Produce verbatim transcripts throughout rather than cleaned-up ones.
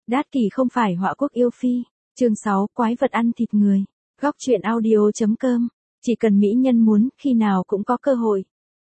Đát Kỷ không phải họa quốc yêu phi. Chương sáu, quái vật ăn thịt người. Góc truyện audio chấm com. Chỉ cần mỹ nhân muốn, khi nào cũng có cơ hội.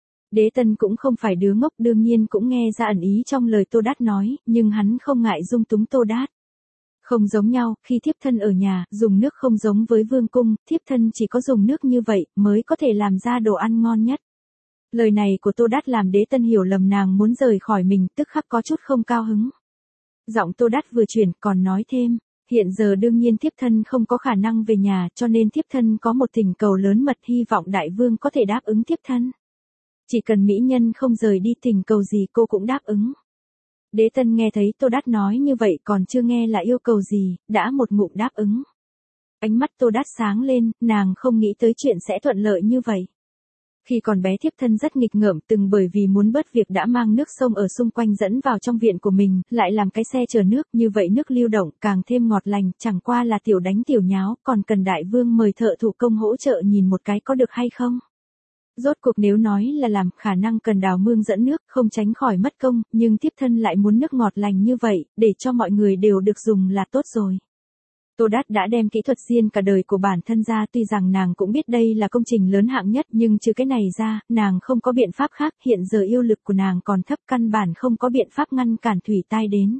Đế Tân cũng không phải đứa ngốc, đương nhiên cũng nghe ra ẩn ý trong lời Tô Đát nói, nhưng hắn không ngại dung túng Tô Đát. Không giống nhau, khi thiếp thân ở nhà, dùng nước không giống với vương cung, thiếp thân chỉ có dùng nước như vậy, mới có thể làm ra đồ ăn ngon nhất. Lời này của Tô Đát làm Đế Tân hiểu lầm nàng muốn rời khỏi mình, tức khắc có chút không cao hứng. Giọng Tô Đát vừa chuyển, còn nói thêm, hiện giờ đương nhiên thiếp thân không có khả năng về nhà, cho nên thiếp thân có một thỉnh cầu lớn mật, hy vọng đại vương có thể đáp ứng thiếp thân. Chỉ cần mỹ nhân không rời đi, thỉnh cầu gì cô cũng đáp ứng. Đế Tân nghe thấy Tô Đát nói như vậy, còn chưa nghe là yêu cầu gì, đã một ngụm đáp ứng. Ánh mắt Tô Đát sáng lên, nàng không nghĩ tới chuyện sẽ thuận lợi như vậy. Khi còn bé thiếp thân rất nghịch ngợm, từng bởi vì muốn bớt việc đã mang nước sông ở xung quanh dẫn vào trong viện của mình, lại làm cái xe chở nước, như vậy nước lưu động càng thêm ngọt lành, chẳng qua là tiểu đánh tiểu nháo, còn cần đại vương mời thợ thủ công hỗ trợ nhìn một cái có được hay không. Rốt cuộc nếu nói là làm, khả năng cần đào mương dẫn nước, không tránh khỏi mất công, nhưng thiếp thân lại muốn nước ngọt lành như vậy, để cho mọi người đều được dùng là tốt rồi. Tô Đát đã đem kỹ thuật riêng cả đời của bản thân ra, tuy rằng nàng cũng biết đây là công trình lớn hạng nhất, nhưng trừ cái này ra, nàng không có biện pháp khác, hiện giờ yêu lực của nàng còn thấp, căn bản không có biện pháp ngăn cản thủy tai đến.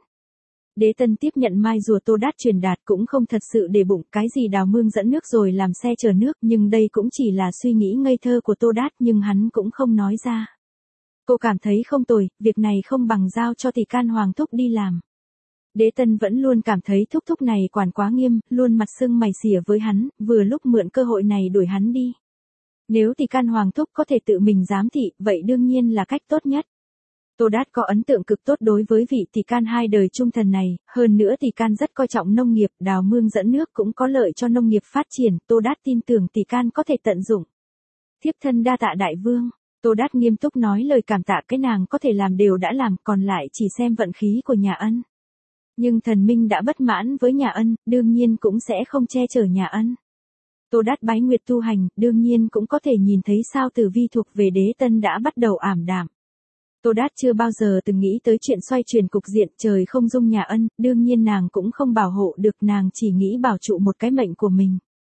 Đế Tân tiếp nhận mai rùa Tô Đát truyền đạt, cũng không thật sự để bụng cái gì đào mương dẫn nước rồi làm xe chở nước, nhưng đây cũng chỉ là suy nghĩ ngây thơ của Tô Đát, nhưng hắn cũng không nói ra. Cô cảm thấy không tồi, việc này không bằng giao cho tỷ can Hoàng thúc đi làm. Đế Tân vẫn luôn cảm thấy thúc thúc này quản quá nghiêm, luôn mặt sưng mày xỉa với hắn, vừa lúc mượn cơ hội này đuổi hắn đi. Nếu tỷ can Hoàng thúc có thể tự mình giám thị, vậy đương nhiên là cách tốt nhất. Tô Đát có ấn tượng cực tốt đối với vị tỷ can hai đời trung thần này, hơn nữa tỷ can rất coi trọng nông nghiệp, đào mương dẫn nước cũng có lợi cho nông nghiệp phát triển, Tô Đát tin tưởng tỷ can có thể tận dụng. Thiếp thân đa tạ đại vương. Tô Đát nghiêm túc nói lời cảm tạ, cái nàng có thể làm đều đã làm, còn lại chỉ xem vận khí của nhà Ân. Nhưng thần minh đã bất mãn với nhà Ân, đương nhiên cũng sẽ không che chở nhà Ân. Tô Đát bái nguyệt tu hành, đương nhiên cũng có thể nhìn thấy sao tử vi thuộc về Đế Tân đã bắt đầu ảm đạm. Tô Đát chưa bao giờ từng nghĩ tới chuyện xoay chuyển cục diện, trời không dung nhà Ân, đương nhiên nàng cũng không bảo hộ được, nàng chỉ nghĩ bảo trụ một cái mệnh của mình.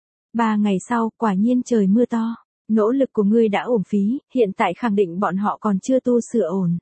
Ba ngày sau, quả nhiên trời mưa to, nỗ lực của ngươi đã uổng phí, hiện tại khẳng định bọn họ còn chưa tu sửa ổn.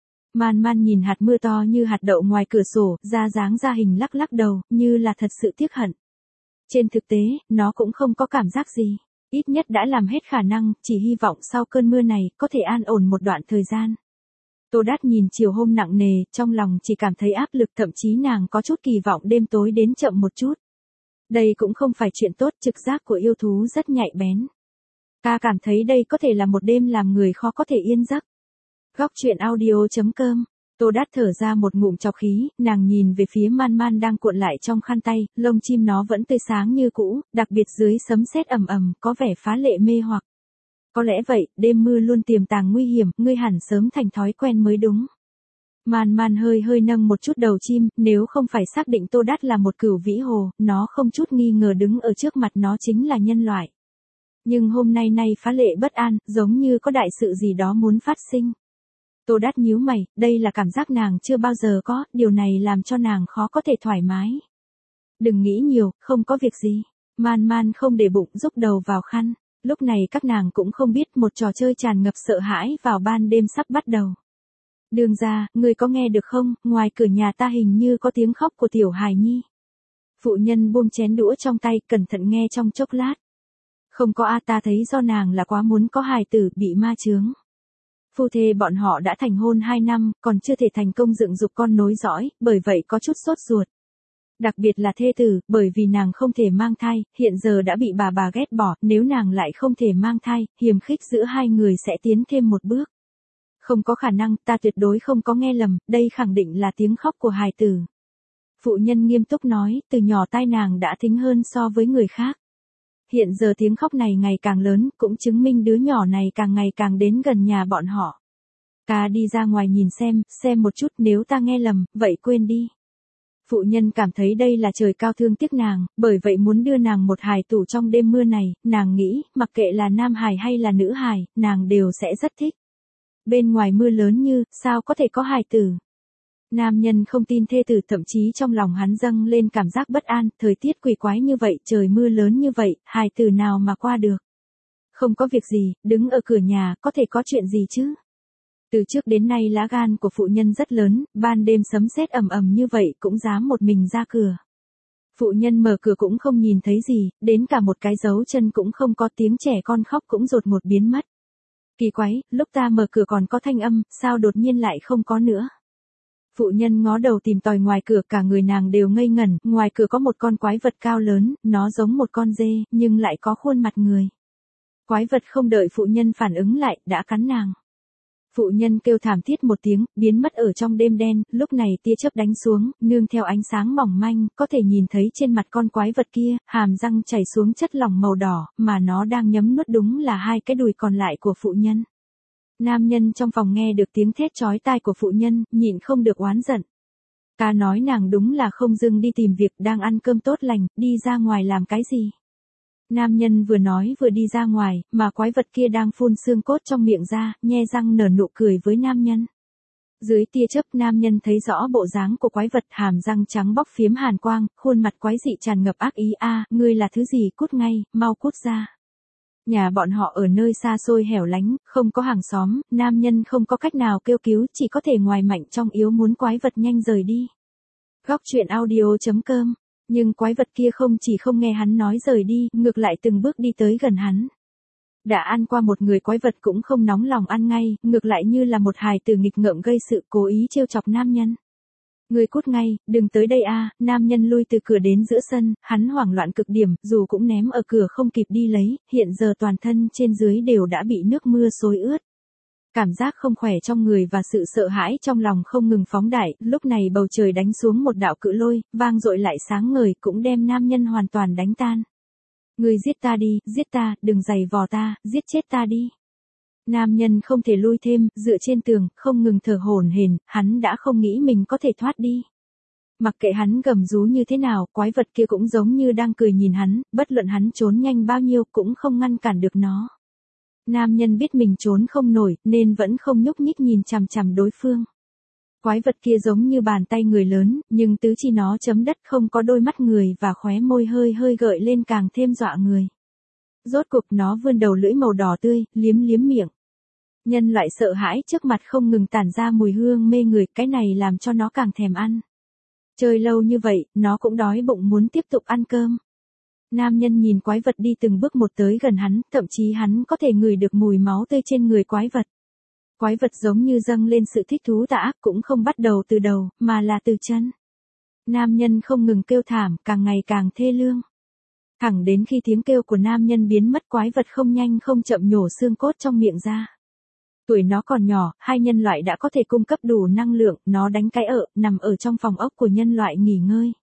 Man Man nhìn hạt mưa to như hạt đậu ngoài cửa sổ, ra dáng ra hình lắc lắc đầu, như là thật sự tiếc hận. Trên thực tế, nó cũng không có cảm giác gì, ít nhất đã làm hết khả năng, chỉ hy vọng sau cơn mưa này, có thể an ổn một đoạn thời gian. Tô Đát nhìn chiều hôm nặng nề, trong lòng chỉ cảm thấy áp lực, thậm chí nàng có chút kỳ vọng đêm tối đến chậm một chút. Đây cũng không phải chuyện tốt, trực giác của yêu thú rất nhạy bén. Ta cảm thấy đây có thể là một đêm làm người khó có thể yên giấc. Góc truyện audio chấm com. Tô Đát thở ra một ngụm trọc khí, nàng nhìn về phía Man Man đang cuộn lại trong khăn tay, lông chim nó vẫn tươi sáng như cũ, đặc biệt dưới sấm sét ầm ầm, có vẻ phá lệ mê hoặc. Có lẽ vậy, đêm mưa luôn tiềm tàng nguy hiểm, ngươi hẳn sớm thành thói quen mới đúng. Man Man hơi hơi nâng một chút đầu chim, nếu không phải xác định Tô Đát là một cửu vĩ hồ, nó không chút nghi ngờ đứng ở trước mặt nó chính là nhân loại. Nhưng hôm nay nay phá lệ bất an, giống như có đại sự gì đó muốn phát sinh. Tô Đát nhíu mày, đây là cảm giác nàng chưa bao giờ có, điều này làm cho nàng khó có thể thoải mái. Đừng nghĩ nhiều, không có việc gì. Man Man không để bụng, rúc đầu vào khăn. Lúc này các nàng cũng không biết một trò chơi tràn ngập sợ hãi vào ban đêm sắp bắt đầu. Đường ra, người có nghe được không, ngoài cửa nhà ta hình như có tiếng khóc của tiểu hài nhi. Phụ nhân buông chén đũa trong tay, cẩn thận nghe trong chốc lát. Không có a, ta thấy do nàng là quá muốn có hài tử, bị ma chướng. Phu thê bọn họ đã thành hôn hai năm, còn chưa thể thành công dựng dục con nối dõi, bởi vậy có chút sốt ruột. Đặc biệt là thê tử, bởi vì nàng không thể mang thai, hiện giờ đã bị bà bà ghét bỏ, nếu nàng lại không thể mang thai, hiềm khích giữa hai người sẽ tiến thêm một bước. Không có khả năng, ta tuyệt đối không có nghe lầm, đây khẳng định là tiếng khóc của hài tử. Phụ nhân nghiêm túc nói, từ nhỏ tai nàng đã thính hơn so với người khác. Hiện giờ tiếng khóc này ngày càng lớn, cũng chứng minh đứa nhỏ này càng ngày càng đến gần nhà bọn họ. Ta đi ra ngoài nhìn xem, xem một chút, nếu ta nghe lầm, vậy quên đi. Phụ nhân cảm thấy đây là trời cao thương tiếc nàng, bởi vậy muốn đưa nàng một hài tử trong đêm mưa này, nàng nghĩ, mặc kệ là nam hài hay là nữ hài, nàng đều sẽ rất thích. Bên ngoài mưa lớn như, sao có thể có hài tử. Nam nhân không tin thê tử, thậm chí trong lòng hắn dâng lên cảm giác bất an, thời tiết quỷ quái như vậy, trời mưa lớn như vậy, hài tử nào mà qua được. Không có việc gì, đứng ở cửa nhà, có thể có chuyện gì chứ? Từ trước đến nay lá gan của phụ nhân rất lớn, ban đêm sấm sét ầm ầm như vậy cũng dám một mình ra cửa. Phụ nhân mở cửa cũng không nhìn thấy gì, đến cả một cái dấu chân cũng không có, tiếng trẻ con khóc cũng đột một biến mất. Kỳ quái, lúc ta mở cửa còn có thanh âm, sao đột nhiên lại không có nữa? Phụ nhân ngó đầu tìm tòi ngoài cửa, cả người nàng đều ngây ngẩn, ngoài cửa có một con quái vật cao lớn, nó giống một con dê, nhưng lại có khuôn mặt người. Quái vật không đợi phụ nhân phản ứng lại, đã cắn nàng. Phụ nhân kêu thảm thiết một tiếng, biến mất ở trong đêm đen, lúc này tia chớp đánh xuống, nương theo ánh sáng mỏng manh, có thể nhìn thấy trên mặt con quái vật kia, hàm răng chảy xuống chất lỏng màu đỏ, mà nó đang nhấm nuốt đúng là hai cái đùi còn lại của phụ nhân. Nam nhân trong phòng nghe được tiếng thét chói tai của phụ nhân, nhịn không được oán giận. Ta nói nàng đúng là không dưng đi tìm việc, đang ăn cơm tốt lành, đi ra ngoài làm cái gì? Nam nhân vừa nói vừa đi ra ngoài, mà quái vật kia đang phun xương cốt trong miệng ra, nhe răng nở nụ cười với nam nhân. Dưới tia chớp, nam nhân thấy rõ bộ dáng của quái vật, hàm răng trắng bóc phiếm hàn quang, khuôn mặt quái dị tràn ngập ác ý. A, ngươi là thứ gì, cút ngay, mau cút ra. Nhà bọn họ ở nơi xa xôi hẻo lánh, không có hàng xóm, nam nhân không có cách nào kêu cứu, chỉ có thể ngoài mạnh trong yếu muốn quái vật nhanh rời đi. Góc truyện audio chấm com. Nhưng quái vật kia không chỉ không nghe hắn nói rời đi, ngược lại từng bước đi tới gần hắn. Đã ăn qua một người, quái vật cũng không nóng lòng ăn ngay, ngược lại như là một hài tử nghịch ngợm gây sự, cố ý trêu chọc nam nhân. Ngươi cút ngay, đừng tới đây a. Nam nhân lui từ cửa đến giữa sân, hắn hoảng loạn cực điểm, dù cũng ném ở cửa không kịp đi lấy, hiện giờ toàn thân trên dưới đều đã bị nước mưa xối ướt. Cảm giác không khỏe trong người và sự sợ hãi trong lòng không ngừng phóng đại, lúc này bầu trời đánh xuống một đạo cự lôi, vang dội lại sáng ngời, cũng đem nam nhân hoàn toàn đánh tan. Ngươi giết ta đi, giết ta, đừng giày vò ta, giết chết ta đi. Nam nhân không thể lui thêm, dựa trên tường, không ngừng thở hổn hển, hắn đã không nghĩ mình có thể thoát đi. Mặc kệ hắn gầm rú như thế nào, quái vật kia cũng giống như đang cười nhìn hắn, bất luận hắn trốn nhanh bao nhiêu cũng không ngăn cản được nó. Nam nhân biết mình trốn không nổi, nên vẫn không nhúc nhích nhìn chằm chằm đối phương. Quái vật kia giống như bàn tay người lớn, nhưng tứ chi nó chấm đất, không có đôi mắt người và khóe môi hơi hơi gợi lên càng thêm dọa người. Rốt cục nó vươn đầu lưỡi màu đỏ tươi, liếm liếm miệng. Nhân loại sợ hãi trước mặt không ngừng tản ra mùi hương mê người, cái này làm cho nó càng thèm ăn. Chơi lâu như vậy, nó cũng đói bụng muốn tiếp tục ăn cơm. Nam nhân nhìn quái vật đi từng bước một tới gần hắn, thậm chí hắn có thể ngửi được mùi máu tươi trên người quái vật. Quái vật giống như dâng lên sự thích thú tà ác, cũng không bắt đầu từ đầu, mà là từ chân. Nam nhân không ngừng kêu thảm, càng ngày càng thê lương. Thẳng đến khi tiếng kêu của nam nhân biến mất, quái vật không nhanh không chậm nhổ xương cốt trong miệng ra. Tuổi nó còn nhỏ, hai nhân loại đã có thể cung cấp đủ năng lượng, nó đánh cái ợ, nằm ở trong phòng ốc của nhân loại nghỉ ngơi.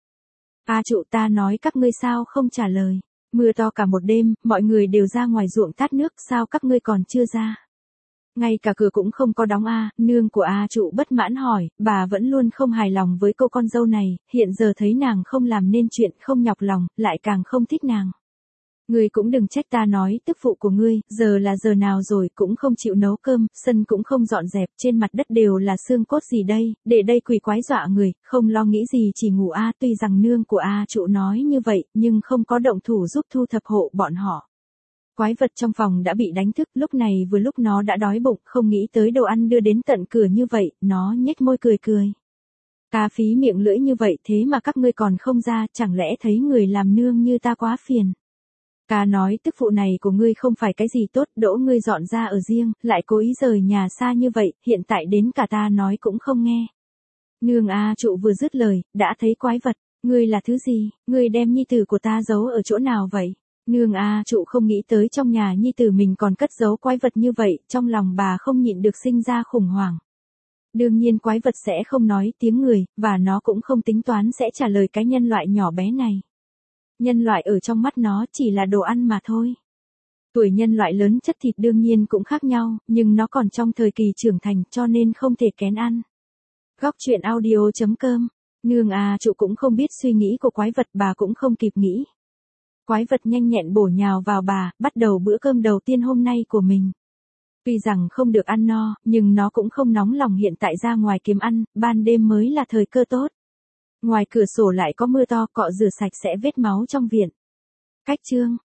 A trụ, ta nói các ngươi sao không trả lời. Mưa to cả một đêm, mọi người đều ra ngoài ruộng tát nước, sao các ngươi còn chưa ra? Ngay cả cửa cũng không có đóng a. Nương của A trụ bất mãn hỏi, bà vẫn luôn không hài lòng với cô con dâu này, hiện giờ thấy nàng không làm nên chuyện, không nhọc lòng, lại càng không thích nàng. Ngươi cũng đừng trách ta nói, tức phụ của ngươi, giờ là giờ nào rồi, cũng không chịu nấu cơm, sân cũng không dọn dẹp, trên mặt đất đều là xương cốt gì đây, để đây quỷ quái dọa người, không lo nghĩ gì chỉ ngủ a. Tuy rằng nương của A trụ nói như vậy, nhưng không có động thủ giúp thu thập hộ bọn họ. Quái vật trong phòng đã bị đánh thức, lúc này vừa lúc nó đã đói bụng, không nghĩ tới đồ ăn đưa đến tận cửa như vậy, nó nhếch môi cười cười. Ta phí miệng lưỡi như vậy thế mà các ngươi còn không ra, chẳng lẽ thấy người làm nương như ta quá phiền. Ta nói tức phụ này của ngươi không phải cái gì tốt, đỗ ngươi dọn ra ở riêng, lại cố ý rời nhà xa như vậy, hiện tại đến cả ta nói cũng không nghe. Nương A trụ vừa dứt lời, đã thấy quái vật, ngươi là thứ gì, ngươi đem nhi tử của ta giấu ở chỗ nào vậy? Nương A trụ không nghĩ tới trong nhà nhi tử mình còn cất giấu quái vật như vậy, trong lòng bà không nhịn được sinh ra khủng hoảng. Đương nhiên quái vật sẽ không nói tiếng người, và nó cũng không tính toán sẽ trả lời cái nhân loại nhỏ bé này. Nhân loại ở trong mắt nó chỉ là đồ ăn mà thôi. Tuổi nhân loại lớn chất thịt đương nhiên cũng khác nhau, nhưng nó còn trong thời kỳ trưởng thành cho nên không thể kén ăn. Góc truyện audio chấm com. Nương A trụ cũng không biết suy nghĩ của quái vật, bà cũng không kịp nghĩ. Quái vật nhanh nhẹn bổ nhào vào bà, bắt đầu bữa cơm đầu tiên hôm nay của mình. Tuy rằng không được ăn no, nhưng nó cũng không nóng lòng hiện tại ra ngoài kiếm ăn, ban đêm mới là thời cơ tốt. Ngoài cửa sổ lại có mưa to, cọ rửa sạch sẽ vết máu trong viện. Cách chương